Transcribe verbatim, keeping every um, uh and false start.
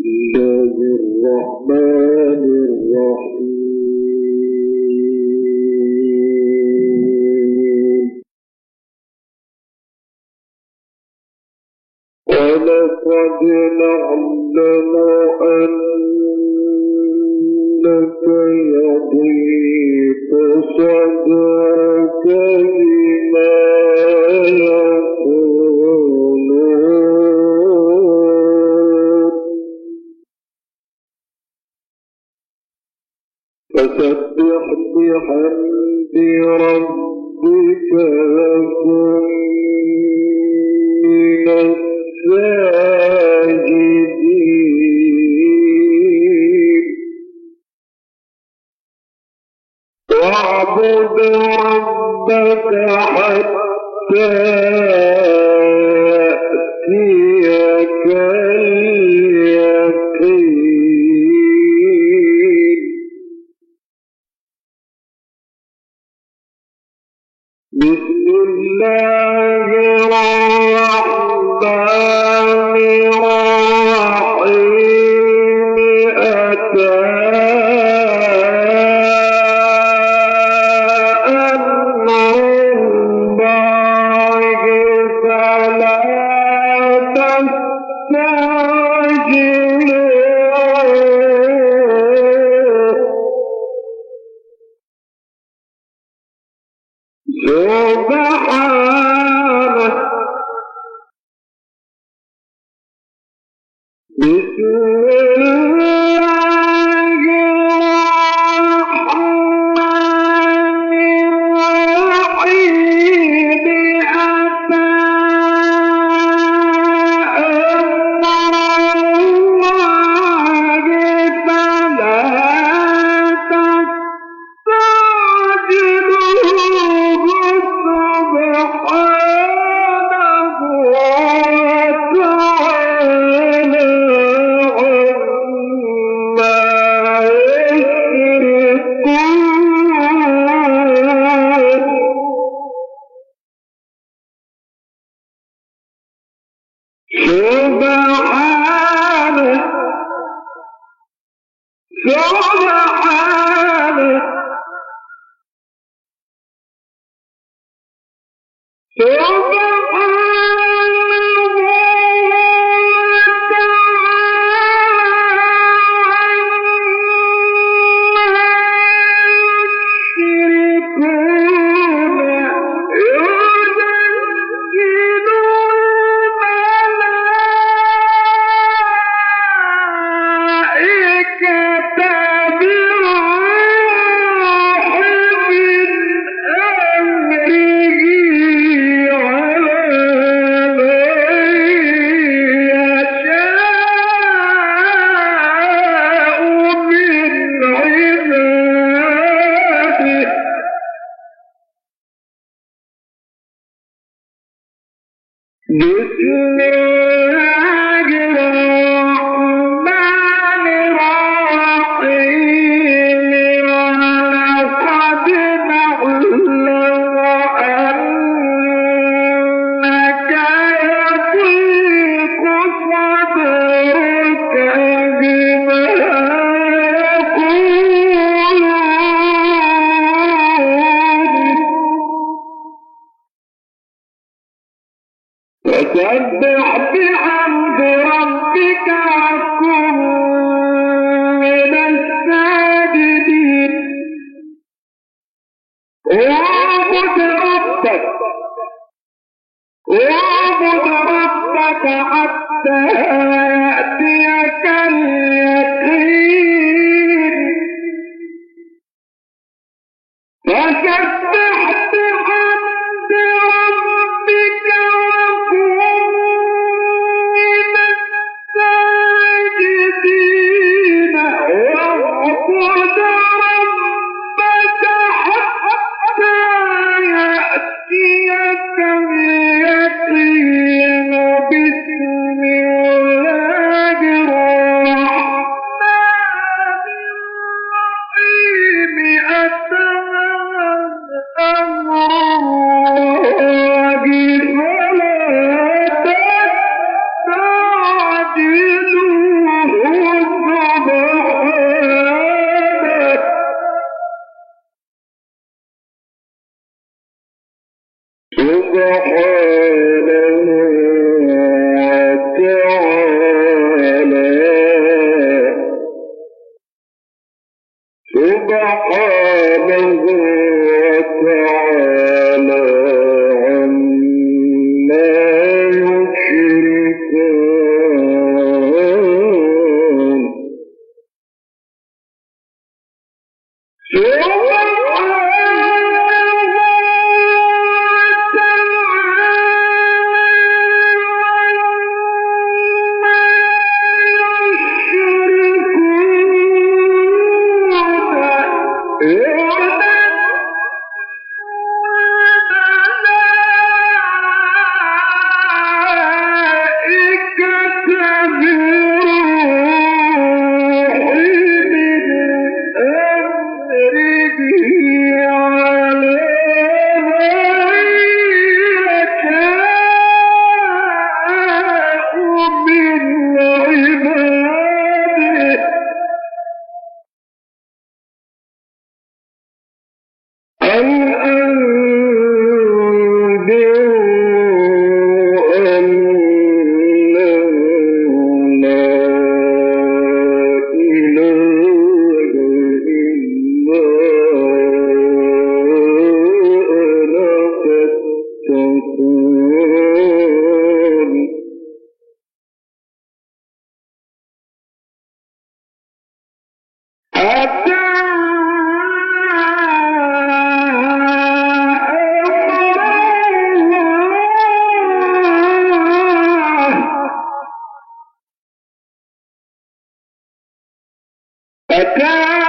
ولقد نعلم أنك يضيق صدرك بما يقولون فسبح بحمد ربك وكن من الساجدين واعبد ربك حتى يأتيك اليقين بسم الله الرحمن الرحيم أتى أمر الله فلا تستعجلوه سبحانه بسم الله الرحمن الرحيم أتى أمر الله فلا تستعجلوه سبحانه وتعالى عما يشركون سبحانه سبحانه بسم الله الرحمن الرحيم ولقد نعلم أنك يضيق صدرك بما يقولون فسبح بحمد ربك وكن من الساجدين واعبد ربك واعبد ربك حتى يأتيك اليقين فسبح بحمد ربك الساجدين واعبد ربك حتى يأتيك اليقين بسم الله سبحانه وتعالى عما يشركون أتى